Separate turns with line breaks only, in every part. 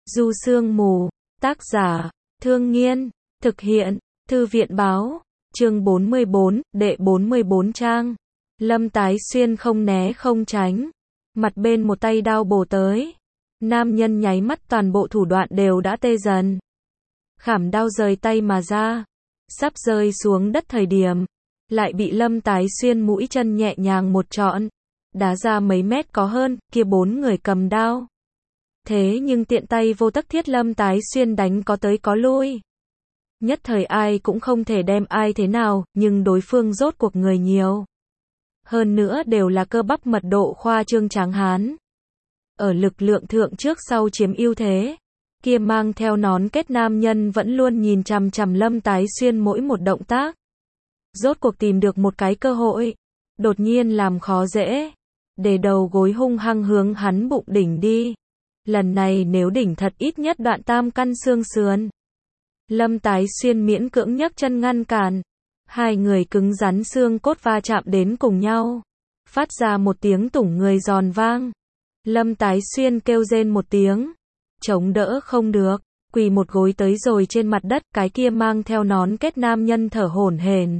Du Sương Mù, tác giả, Thương Nghiên, thực hiện, Thư viện báo, chương 44, đệ 44 trang. Lâm Tái Xuyên không né không tránh, mặt bên một tay đao bổ tới. Nam nhân nháy mắt toàn bộ thủ đoạn đều đã tê dần. Khảm đao rời tay mà ra, sắp rơi xuống đất thời điểm, lại bị Lâm Tái Xuyên mũi chân nhẹ nhàng một trọn, đá ra mấy mét có hơn, kia bốn người cầm đao. Thế nhưng tiện tay vô tắc thiết Lâm Tái Xuyên đánh có tới có lui. Nhất thời ai cũng không thể đem ai thế nào, nhưng đối phương rốt cuộc người nhiều. Hơn nữa đều là cơ bắp mật độ khoa trương tráng hán. Ở lực lượng thượng trước sau chiếm ưu thế. Kia mang theo nón kết nam nhân vẫn luôn nhìn chằm chằm Lâm Tái Xuyên mỗi một động tác. Rốt cuộc tìm được một cái cơ hội. Đột nhiên làm khó dễ. Để đầu gối hung hăng hướng hắn bụng đỉnh đi. Lần này nếu đỉnh thật ít nhất đoạn tam căn xương sườn. Lâm Tái Xuyên miễn cưỡng nhấc chân ngăn cản. Hai người cứng rắn xương cốt va chạm đến cùng nhau. Phát ra một tiếng tủng người giòn vang. Lâm Tái Xuyên kêu rên một tiếng. Chống đỡ không được. Quỳ một gối tới rồi trên mặt đất. Cái kia mang theo nón kết nam nhân thở hổn hển.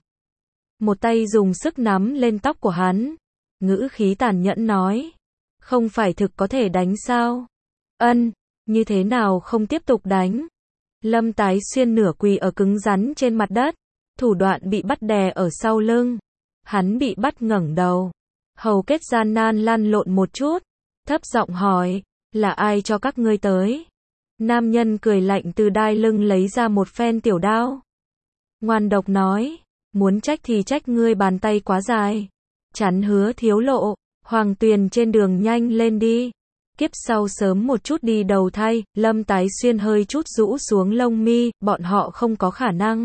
Một tay dùng sức nắm lên tóc của hắn. Ngữ khí tàn nhẫn nói. Không phải thực có thể đánh sao? Ân, như thế nào không tiếp tục đánh? Lâm Tái Xuyên nửa quỳ ở cứng rắn trên mặt đất. Thủ đoạn bị bắt đè ở sau lưng. Hắn bị bắt ngẩng đầu. Hầu kết gian nan lăn lộn một chút. Thấp giọng hỏi, là ai cho các ngươi tới? Nam nhân cười lạnh từ đai lưng lấy ra một phen tiểu đao. Ngoan độc nói, muốn trách thì trách ngươi bàn tay quá dài. Chắn Hứa Thiếu Lộ, Hoàng Tuyền trên đường nhanh lên đi. Kiếp sau sớm một chút đi đầu thai. Lâm Tái Xuyên hơi chút rũ xuống lông mi, bọn họ không có khả năng.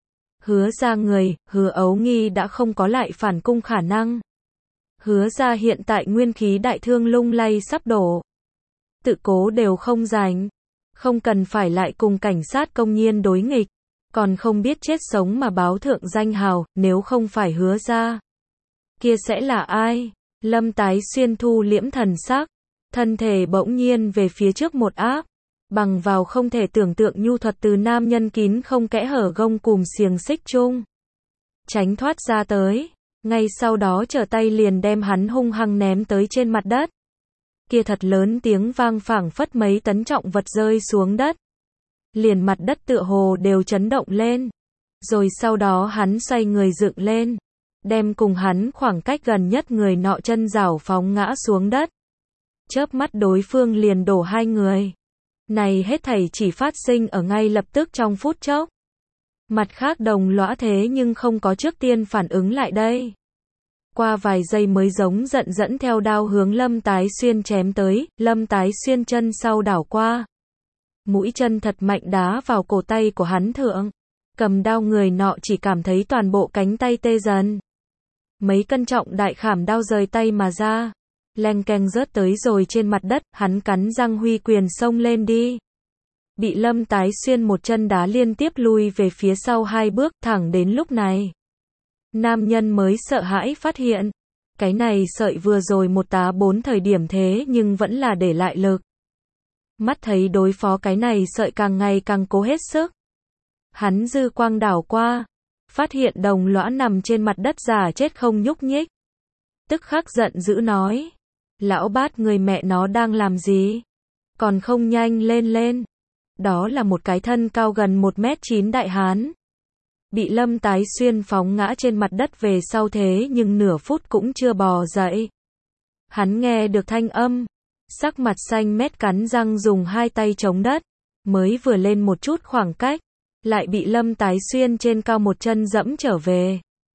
Hứa ra người, Hứa Ấu Nghi đã không có lại phản cung khả năng. Hứa ra hiện tại nguyên khí đại thương lung lay sắp đổ. Tự cố đều không rảnh. Không cần phải lại cùng cảnh sát công nhiên đối nghịch. Còn không biết chết sống mà báo thượng danh hào, nếu không phải Hứa ra. Kia sẽ là ai? Lâm Tái Xuyên thu liễm thần sắc. Thân thể bỗng nhiên về phía trước một áp. Bằng vào không thể tưởng tượng nhu thuật từ nam nhân kín không kẽ hở gông cùm xiềng xích chung. Tránh thoát ra tới. Ngay sau đó trở tay liền đem hắn hung hăng ném tới trên mặt đất. Kia thật lớn tiếng vang phảng phất mấy tấn trọng vật rơi xuống đất. Liền mặt đất tựa hồ đều chấn động lên. Rồi sau đó hắn xoay người dựng lên. Đem cùng hắn khoảng cách gần nhất người nọ chân rảo phóng ngã xuống đất. Chớp mắt đối phương liền đổ hai người. Này hết thảy chỉ phát sinh ở ngay lập tức trong phút chốc. Mặt khác đồng lõa thế nhưng không có trước tiên phản ứng lại đây. Qua vài giây mới giống giận dẫn theo đao hướng Lâm Tái Xuyên chém tới. Lâm Tái Xuyên chân sau đảo qua. Mũi chân thật mạnh đá vào cổ tay của hắn thượng. Cầm đao người nọ chỉ cảm thấy toàn bộ cánh tay tê dần. Mấy cân trọng đại khảm đao rời tay mà ra. Leng keng rớt tới rồi trên mặt đất, hắn cắn răng huy quyền xông lên đi. Bị Lâm Tái Xuyên một chân đá liên tiếp lui về phía sau hai bước, thẳng đến lúc này. Nam nhân mới sợ hãi phát hiện. Cái này sợi vừa rồi một tá bốn thời điểm thế nhưng vẫn là để lại lực. Mắt thấy đối phó cái này sợi càng ngày càng cố hết sức. Hắn dư quang đảo qua. Phát hiện đồng lõa nằm trên mặt đất giả chết không nhúc nhích. Tức khắc giận dữ nói. Lão bát người mẹ nó đang làm gì? Còn không nhanh lên lên. Đó là một cái thân cao gần 1m9 đại hán. Bị Lâm Tái Xuyên phóng ngã trên mặt đất về sau thế nhưng nửa phút cũng chưa bò dậy. Hắn nghe được thanh âm. Sắc mặt xanh mét cắn răng dùng hai tay chống đất. Mới vừa lên một chút khoảng cách. Lại bị Lâm Tái Xuyên trên cao một chân dẫm trở về.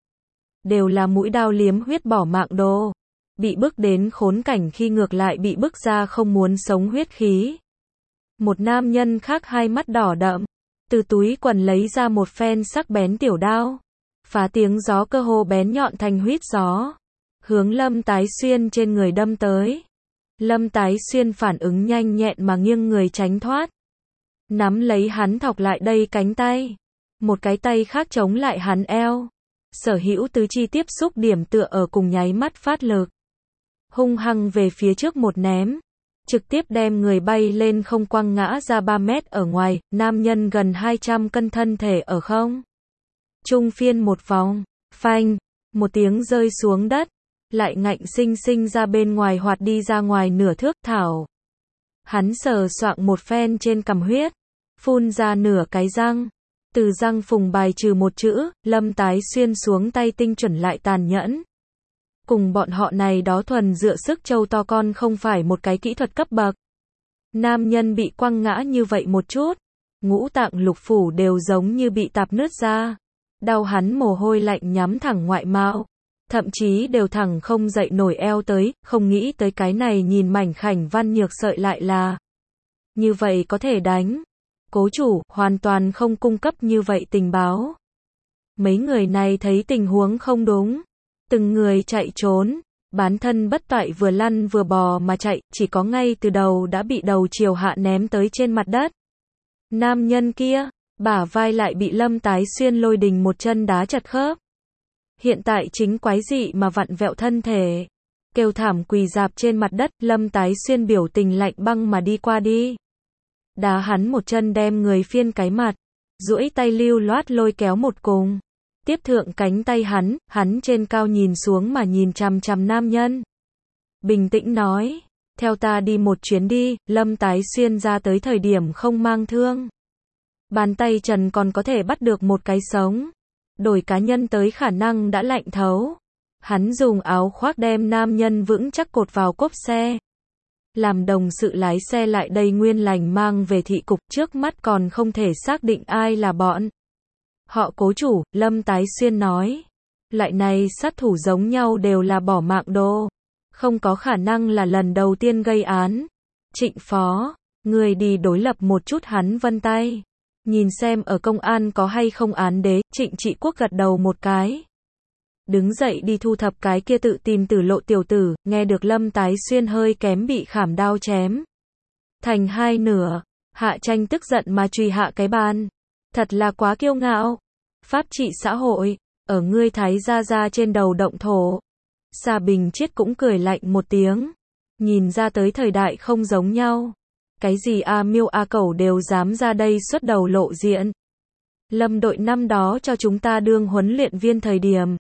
Đều là mũi đao liếm huyết bỏ mạng đồ. Bị bức đến khốn cảnh khi ngược lại bị bức ra không muốn sống huyết khí. Một nam nhân khác hai mắt đỏ đậm. Từ túi quần lấy ra một phen sắc bén tiểu đao. Phá tiếng gió cơ hồ bén nhọn thành huýt gió. Hướng Lâm Tái Xuyên trên người đâm tới. Lâm Tái Xuyên phản ứng nhanh nhẹn mà nghiêng người tránh thoát. Nắm lấy hắn thọc lại đây cánh tay. Một cái tay khác chống lại hắn eo. Sở hữu tứ chi tiếp xúc điểm tựa ở cùng nháy mắt phát lực. Hung hăng về phía trước một ném. trực tiếp đem người bay lên không quăng ngã ra 3 mét ở ngoài, nam nhân gần 200 cân thân thể ở không trung phiên một vòng, phanh, một tiếng rơi xuống đất, lại ngạnh sinh sinh ra bên ngoài hoạt đi ra ngoài nửa thước, thảo. Hắn sờ soạng một phen trên cằm huyết, phun ra nửa cái răng, từ răng phùng bài trừ một chữ, Lâm Tái Xuyên xuống tay tinh chuẩn lại tàn nhẫn. Cùng bọn họ này đó thuần dựa sức trâu to con không phải một cái kỹ thuật cấp bậc. Nam nhân bị quăng ngã như vậy một chút, ngũ tạng lục phủ đều giống như bị tạp nứt ra. Đau hắn mồ hôi lạnh nhắm thẳng ngoại mạo, thậm chí đều thẳng không dậy nổi eo tới, không nghĩ tới cái này nhìn mảnh khảnh văn nhược sợi lại là như vậy có thể đánh. Cố chủ hoàn toàn không cung cấp như vậy tình báo. Mấy người này thấy tình huống không đúng, từng người chạy trốn, bán thân bất toại vừa lăn vừa bò mà chạy, chỉ có ngay từ đầu đã bị đầu chiều hạ ném tới trên mặt đất. Nam nhân kia, bả vai lại bị Lâm Tái Xuyên lôi đình một chân đá chật khớp. Hiện tại chính quái dị mà vặn vẹo thân thể, kêu thảm quỳ rạp trên mặt đất, Lâm Tái Xuyên biểu tình lạnh băng mà đi qua đi. Đá hắn một chân đem người phiên cái mặt, duỗi tay lưu loát lôi kéo một cùng. Tiếp thượng cánh tay hắn trên cao nhìn xuống mà nhìn chằm chằm nam nhân. Bình tĩnh nói, theo ta đi một chuyến đi, Lâm Tái Xuyên ra tới thời điểm không mang thương. Bàn tay trần còn có thể bắt được một cái sống. Đổi cá nhân tới khả năng đã lạnh thấu. Hắn dùng áo khoác đem nam nhân vững chắc cột vào cốp xe. Làm đồng sự lái xe lại đây nguyên lành mang về thị cục, trước mắt còn không thể xác định ai là bọn họ cố chủ, Lâm Tái Xuyên nói. Loại này sát thủ giống nhau đều là bỏ mạng đồ. Không có khả năng là lần đầu tiên gây án. Trịnh phó, người đi đối lập một chút hắn vân tay. Nhìn xem ở công an có hay không án đế, Trịnh Trị Quốc gật đầu một cái. Đứng dậy đi thu thập cái kia tự tìm tử lộ tiểu tử, nghe được Lâm Tái Xuyên hơi kém bị khảm đao chém thành hai nửa, Hạ Tranh tức giận mà truy hạ cái bàn. Thật là quá kiêu ngạo. Pháp trị xã hội, ở ngươi Thái gia trên đầu động thổ. Sa Bình Chiết cũng cười lạnh một tiếng. Nhìn ra tới thời đại không giống nhau. Cái gì A Miêu A Cẩu đều dám ra đây xuất đầu lộ diện. Lâm đội năm đó cho chúng ta đương huấn luyện viên thời điểm.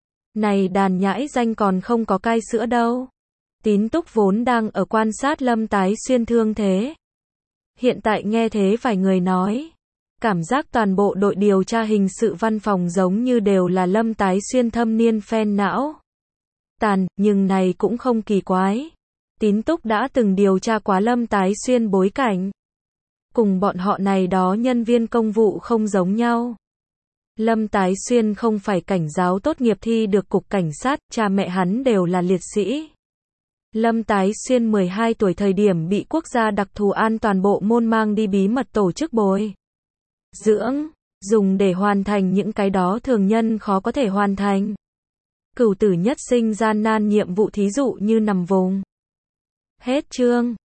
Này đàn nhãi danh còn không có cai sữa đâu. Tín Túc vốn đang ở quan sát Lâm Tái Xuyên thương thế. Hiện tại nghe thế vài người nói. Cảm giác toàn bộ đội điều tra hình sự văn phòng giống như đều là Lâm Tái Xuyên thâm niên phen não. Tàn, nhưng này cũng không kỳ quái. Tín Túc đã từng điều tra quá Lâm Tái Xuyên bối cảnh. Cùng bọn họ này đó nhân viên công vụ không giống nhau. Lâm Tái Xuyên không phải cảnh giáo tốt nghiệp thi được cục cảnh sát, cha mẹ hắn đều là liệt sĩ. Lâm Tái Xuyên 12 tuổi thời điểm bị quốc gia đặc thù an toàn bộ môn mang đi bí mật tổ chức bồi dưỡng, dùng để hoàn thành những cái đó thường nhân khó có thể hoàn thành. Cửu tử nhất sinh gian nan nhiệm vụ thí dụ như nằm vùng. Hết chương.